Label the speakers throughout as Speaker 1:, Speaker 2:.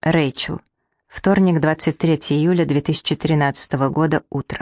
Speaker 1: Рэйчел. Вторник, 23 июля 2013 года, утро.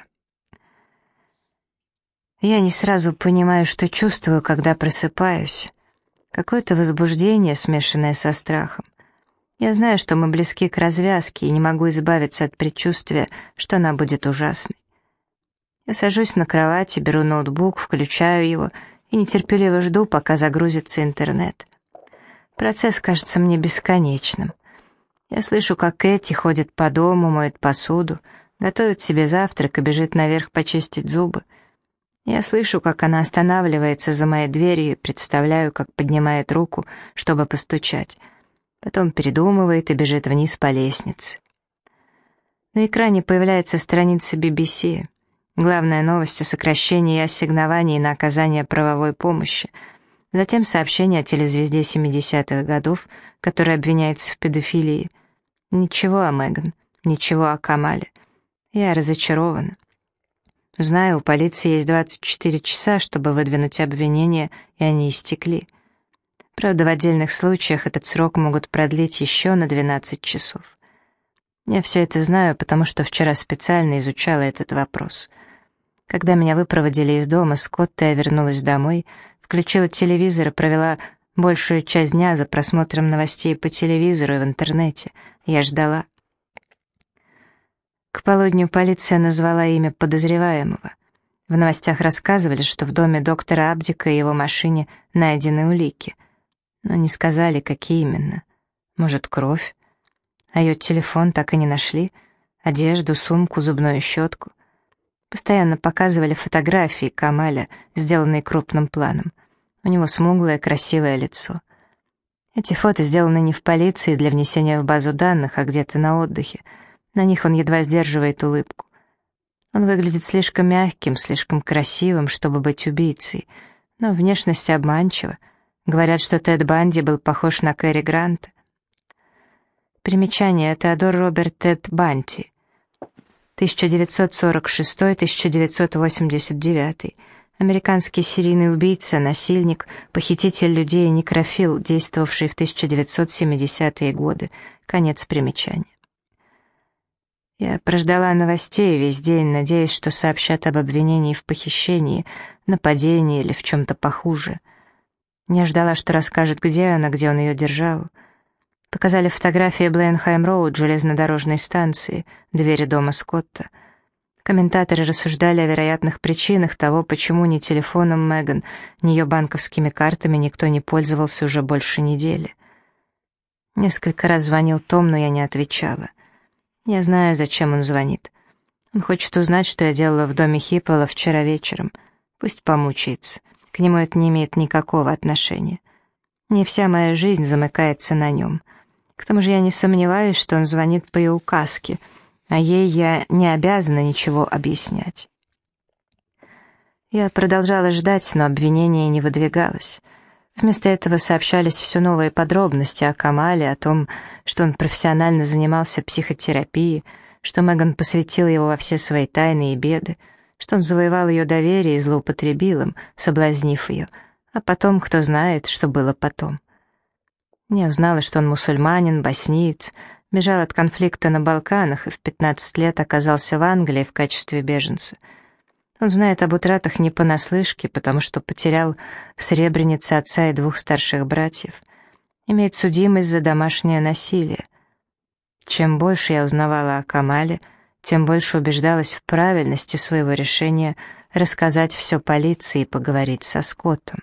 Speaker 1: Я не сразу понимаю, что чувствую, когда просыпаюсь. Какое-то возбуждение, смешанное со страхом. Я знаю, что мы близки к развязке, и не могу избавиться от предчувствия, что она будет ужасной. Я сажусь на кровати, беру ноутбук, включаю его и нетерпеливо жду, пока загрузится интернет. Процесс кажется мне бесконечным. Я слышу, как Кэти ходит по дому, моет посуду, готовит себе завтрак и бежит наверх почистить зубы. Я слышу, как она останавливается за моей дверью и представляю, как поднимает руку, чтобы постучать. Потом передумывает и бежит вниз по лестнице. На экране появляется страница BBC. Главная новость о сокращении ассигнований на оказание правовой помощи. Затем сообщение о телезвезде 70-х годов, которая обвиняется в педофилии. Ничего о Меган, ничего о Камале. Я разочарована. Знаю, у полиции есть 24 часа, чтобы выдвинуть обвинения, и они истекли. Правда, в отдельных случаях этот срок могут продлить еще на 12 часов. Я все это знаю, потому что вчера специально изучала этот вопрос. Когда меня выпроводили из дома, Скотта, я вернулась домой, включила телевизор и провела большую часть дня за просмотром новостей по телевизору и в интернете. Я ждала. К полудню полиция назвала имя подозреваемого. В новостях рассказывали, что в доме доктора Абдика и его машине найдены улики. Но не сказали, какие именно. Может, кровь? А ее телефон так и не нашли? Одежду, сумку, зубную щетку? Постоянно показывали фотографии Камаля, сделанные крупным планом. У него смуглое, красивое лицо. Эти фото сделаны не в полиции для внесения в базу данных, а где-то на отдыхе. На них он едва сдерживает улыбку. Он выглядит слишком мягким, слишком красивым, чтобы быть убийцей. Но внешность обманчива. Говорят, что Тед Банди был похож на Кэрри Гранта. Примечание: Теодор Роберт Тед Банди. 1946-1989. Американский серийный убийца, насильник, похититель людей и некрофил, действовавший в 1970-е годы. Конец примечания. Я прождала новостей весь день, надеясь, что сообщат об обвинении в похищении, нападении или в чем-то похуже. Я ждала, что расскажет, где она, где он ее держал. Показали фотографии Бленхайм-Роуд, железнодорожной станции, двери дома Скотта. Комментаторы рассуждали о вероятных причинах того, почему ни телефоном Меган, ни ее банковскими картами никто не пользовался уже больше недели. Несколько раз звонил Том, но я не отвечала. Я знаю, зачем он звонит. Он хочет узнать, что я делала в доме Хиппола вчера вечером. Пусть помучается. К нему это не имеет никакого отношения. Не вся моя жизнь замыкается на нем. К тому же я не сомневаюсь, что он звонит по ее указке, а ей я не обязана ничего объяснять. Я продолжала ждать, но обвинение не выдвигалось. Вместо этого сообщались все новые подробности о Камале, о том, что он профессионально занимался психотерапией, что Меган посвятила его во все свои тайны и беды, что он завоевал ее доверие и злоупотребил им, соблазнив ее, а потом, кто знает, что было потом. Я узнала, что он мусульманин, босниец, бежал от конфликта на Балканах и в 15 лет оказался в Англии в качестве беженца. Он знает об утратах не понаслышке, потому что потерял в Сребренице отца и 2 старших братьев. Имеет судимость за домашнее насилие. Чем больше я узнавала о Камале, тем больше убеждалась в правильности своего решения рассказать все полиции и поговорить со Скоттом.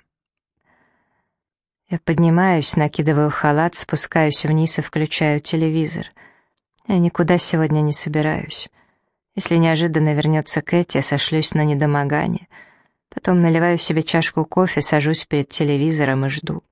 Speaker 1: Я поднимаюсь, накидываю халат, спускаюсь вниз и включаю телевизор. Я никуда сегодня не собираюсь. Если неожиданно вернется Кэти, я сошлюсь на недомогание. Потом наливаю себе чашку кофе, сажусь перед телевизором и жду.